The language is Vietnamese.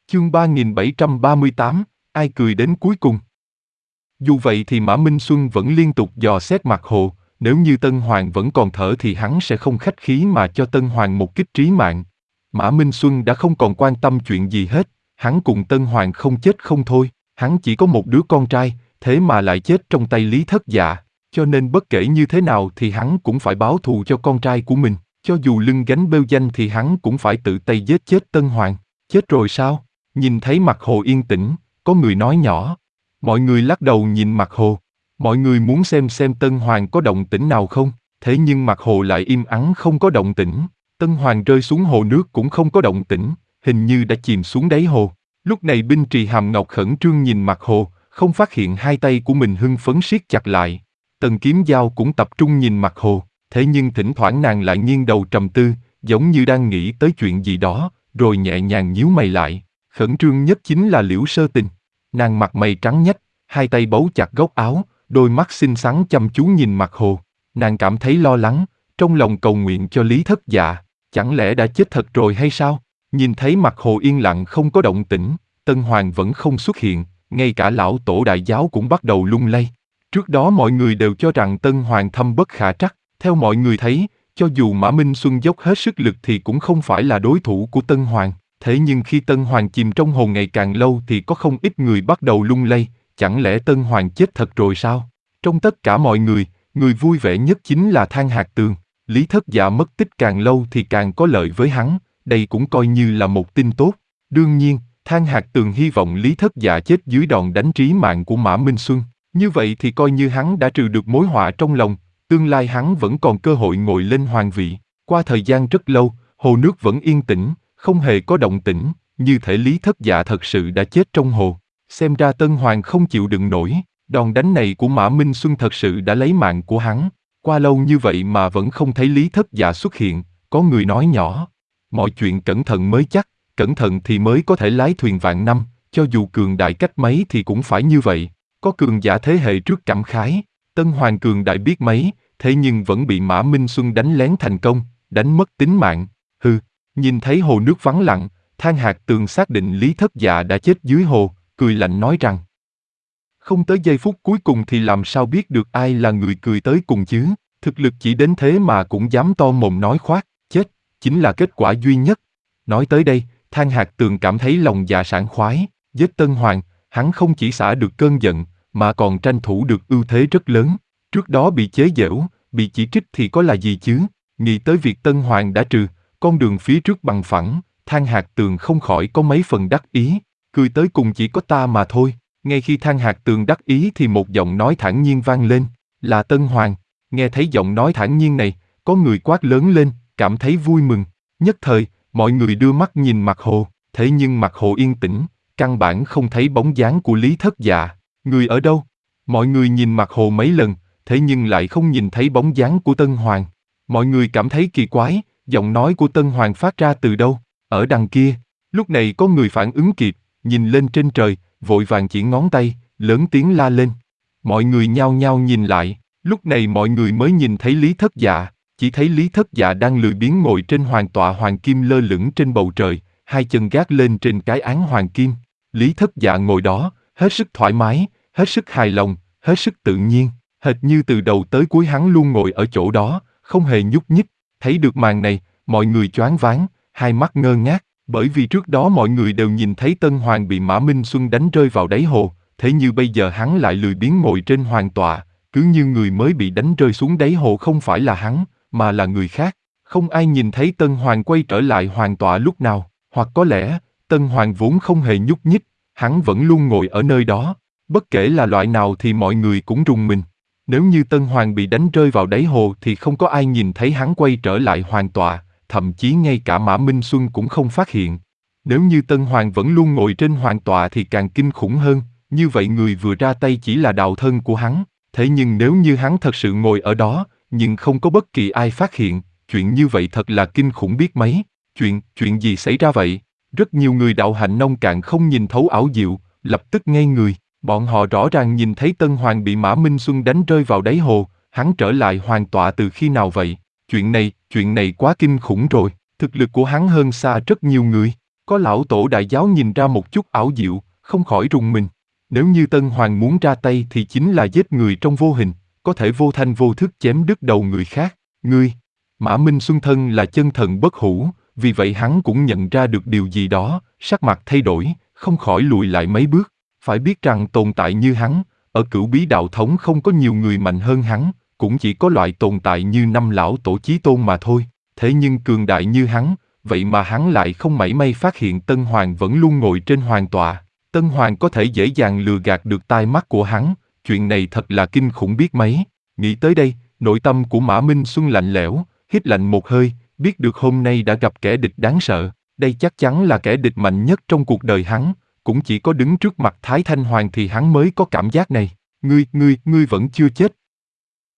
Chương 3738, ai cười đến cuối cùng. Dù vậy thì Mã Minh Xuân vẫn liên tục dò xét mặt Hồ, nếu như Tân Hoàng vẫn còn thở thì hắn sẽ không khách khí mà cho Tân Hoàng một kích trí mạng. Mã Minh Xuân đã không còn quan tâm chuyện gì hết, hắn cùng Tân Hoàng không chết không thôi, hắn chỉ có một đứa con trai, thế mà lại chết trong tay Lý Thất Dạ, cho nên bất kể như thế nào thì hắn cũng phải báo thù cho con trai của mình, cho dù lưng gánh bêu danh thì hắn cũng phải tự tay giết chết Tân Hoàng. Chết rồi sao? Nhìn thấy mặt Hồ yên tĩnh, có người nói nhỏ. Mọi người lắc đầu nhìn mặt Hồ. Mọi người muốn xem Tân Hoàng có động tĩnh nào không, thế nhưng mặt Hồ lại im ắng không có động tĩnh. Tân Hoàng rơi xuống hồ nước cũng không có động tĩnh, hình như đã chìm xuống đáy hồ. Lúc này Binh Trì Hàm Ngọc khẩn trương nhìn mặt Hồ, không phát hiện hai tay của mình hưng phấn siết chặt lại. Tần Kiếm Giao cũng tập trung nhìn mặt Hồ, thế nhưng thỉnh thoảng nàng lại nghiêng đầu trầm tư, giống như đang nghĩ tới chuyện gì đó, rồi nhẹ nhàng nhíu mày lại. Khẩn trương nhất chính là Liễu Sơ Tình. Nàng mặt mày trắng nhách, hai tay bấu chặt góc áo, đôi mắt xinh xắn chăm chú nhìn mặt Hồ. Nàng cảm thấy lo lắng, trong lòng cầu nguyện cho Lý Thất Dạ. Chẳng lẽ đã chết thật rồi hay sao? Nhìn thấy mặt Hồ yên lặng không có động tĩnh, Tân Hoàng vẫn không xuất hiện, ngay cả lão tổ đại giáo cũng bắt đầu lung lay. Trước đó mọi người đều cho rằng Tân Hoàng thâm bất khả trắc, theo mọi người thấy, cho dù Mã Minh Xuân dốc hết sức lực thì cũng không phải là đối thủ của Tân Hoàng. Thế nhưng khi Tân Hoàng chìm trong hồ ngày càng lâu thì có không ít người bắt đầu lung lay, chẳng lẽ Tân Hoàng chết thật rồi sao? Trong tất cả mọi người, người vui vẻ nhất chính là Thang Hạc Tường. Lý Thất Dạ mất tích càng lâu thì càng có lợi với hắn, đây cũng coi như là một tin tốt. Đương nhiên, Thang Hạc Tường hy vọng Lý Thất Dạ chết dưới đòn đánh trí mạng của Mã Minh Xuân. Như vậy thì coi như hắn đã trừ được mối họa trong lòng, tương lai hắn vẫn còn cơ hội ngồi lên hoàng vị. Qua thời gian rất lâu, hồ nước vẫn yên tĩnh, không hề có động tĩnh, như thể Lý Thất Dạ thật sự đã chết trong hồ. Xem ra Tân Hoàng không chịu đựng nổi, đòn đánh này của Mã Minh Xuân thật sự đã lấy mạng của hắn. Qua lâu như vậy mà vẫn không thấy Lý Thất Dạ xuất hiện, có người nói nhỏ. Mọi chuyện cẩn thận mới chắc, cẩn thận thì mới có thể lái thuyền vạn năm, cho dù cường đại cách mấy thì cũng phải như vậy. Có cường giả thế hệ trước cảm khái, Tân Hoàng cường đại biết mấy, thế nhưng vẫn bị Mã Minh Xuân đánh lén thành công, đánh mất tính mạng. Hừ, nhìn thấy hồ nước vắng lặng, Thang Hạc Tường xác định Lý Thất Dạ đã chết dưới hồ, cười lạnh nói rằng: không tới giây phút cuối cùng thì làm sao biết được ai là người cười tới cùng chứ, thực lực chỉ đến thế mà cũng dám to mồm nói khoác, chết, chính là kết quả duy nhất. Nói tới đây, Thang Hạc Tường cảm thấy lòng dạ sảng khoái, giết Tân Hoàng, hắn không chỉ xả được cơn giận, mà còn tranh thủ được ưu thế rất lớn. Trước đó bị chế giễu, bị chỉ trích thì có là gì chứ, nghĩ tới việc Tân Hoàng đã trừ, con đường phía trước bằng phẳng, Thang Hạc Tường không khỏi có mấy phần đắc ý, cười tới cùng chỉ có ta mà thôi. Ngay khi Thang Hạc Tường đắc ý thì một giọng nói thản nhiên vang lên, là Tân Hoàng. Nghe thấy giọng nói thản nhiên này, có người quát lớn lên, cảm thấy vui mừng. Nhất thời, mọi người đưa mắt nhìn mặt hồ, thế nhưng mặt hồ yên tĩnh, căn bản không thấy bóng dáng của Lý Thất Dạ. Người ở đâu? Mọi người nhìn mặt hồ mấy lần, thế nhưng lại không nhìn thấy bóng dáng của Tân Hoàng. Mọi người cảm thấy kỳ quái, giọng nói của Tân Hoàng phát ra từ đâu? Ở đằng kia. Lúc này có người phản ứng kịp, nhìn lên trên trời, vội vàng chỉ ngón tay, lớn tiếng la lên. Mọi người nhao nhao nhìn lại, lúc này mọi người mới nhìn thấy Lý Thất Dạ, chỉ thấy Lý Thất Dạ đang lười biếng ngồi trên hoàng tọa hoàng kim lơ lửng trên bầu trời, hai chân gác lên trên cái án hoàng kim. Lý Thất Dạ ngồi đó, hết sức thoải mái, hết sức hài lòng, hết sức tự nhiên, hệt như từ đầu tới cuối hắn luôn ngồi ở chỗ đó, không hề nhúc nhích. Thấy được màn này, mọi người choáng váng, hai mắt ngơ ngác, bởi vì trước đó mọi người đều nhìn thấy Tân Hoàng bị Mã Minh Xuân đánh rơi vào đáy hồ, thế như bây giờ hắn lại lười biếng ngồi trên hoàng tọa, cứ như người mới bị đánh rơi xuống đáy hồ không phải là hắn, mà là người khác. Không ai nhìn thấy Tân Hoàng quay trở lại hoàng tọa lúc nào, hoặc có lẽ, Tân Hoàng vốn không hề nhúc nhích, hắn vẫn luôn ngồi ở nơi đó. Bất kể là loại nào thì mọi người cũng rùng mình. Nếu như Tân Hoàng bị đánh rơi vào đáy hồ thì không có ai nhìn thấy hắn quay trở lại hoàng tọa, thậm chí ngay cả Mã Minh Xuân cũng không phát hiện. Nếu như Tân Hoàng vẫn luôn ngồi trên hoàng tọa thì càng kinh khủng hơn, như vậy người vừa ra tay chỉ là đạo thân của hắn. Thế nhưng nếu như hắn thật sự ngồi ở đó, nhưng không có bất kỳ ai phát hiện, chuyện như vậy thật là kinh khủng biết mấy. Chuyện gì xảy ra vậy? Rất nhiều người đạo hạnh nông cạn không nhìn thấu ảo diệu, lập tức ngây người. Bọn họ rõ ràng nhìn thấy Tân Hoàng bị Mã Minh Xuân đánh rơi vào đáy hồ, hắn trở lại hoàng tọa từ khi nào vậy? Chuyện này quá kinh khủng rồi, thực lực của hắn hơn xa rất nhiều người. Có lão tổ đại giáo nhìn ra một chút ảo diệu, không khỏi rùng mình. Nếu như Tân Hoàng muốn ra tay thì chính là giết người trong vô hình, có thể vô thanh vô thức chém đứt đầu người khác. Ngươi, Mã Minh Xuân thân là chân thần bất hủ, vì vậy hắn cũng nhận ra được điều gì đó, sắc mặt thay đổi, không khỏi lùi lại mấy bước. Phải biết rằng tồn tại như hắn, ở Cửu Bí đạo thống không có nhiều người mạnh hơn hắn, cũng chỉ có loại tồn tại như năm lão tổ chí tôn mà thôi. Thế nhưng cường đại như hắn, vậy mà hắn lại không mảy may phát hiện Tân Hoàng vẫn luôn ngồi trên hoàng tọa. Tân Hoàng có thể dễ dàng lừa gạt được tai mắt của hắn, chuyện này thật là kinh khủng biết mấy. Nghĩ tới đây, nội tâm của Mã Minh Xuân lạnh lẽo, hít lạnh một hơi, biết được hôm nay đã gặp kẻ địch đáng sợ. Đây chắc chắn là kẻ địch mạnh nhất trong cuộc đời hắn, cũng chỉ có đứng trước mặt Thái Thanh Hoàng thì hắn mới có cảm giác này. Ngươi vẫn chưa chết,